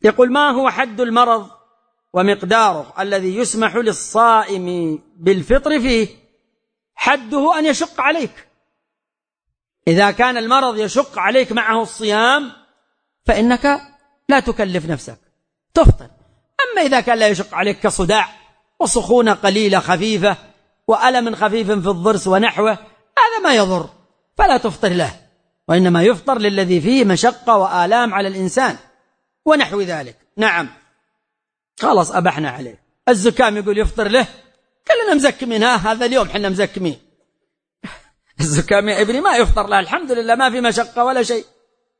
يقول: ما هو حد المرض ومقداره الذي يسمح للصائم بالفطر فيه؟ حده أن يشق عليك. إذا كان المرض يشق عليك معه الصيام فإنك لا تكلف نفسك، تفطر. أما إذا كان لا يشق عليك كصداع وسخونة قليلة خفيفة وألم خفيف في الضرس ونحوه، هذا ما يضر فلا تفطر له، وإنما يفطر للذي فيه مشقة وآلام على الإنسان ونحو ذلك. نعم، خلاص أبحنا عليه. الزكام يقول يفطر له، كلنا مزكمين، هذا اليوم حنا مزكمين. الزكام يا ابني ما يفطر له، الحمد لله ما في مشقة ولا شيء.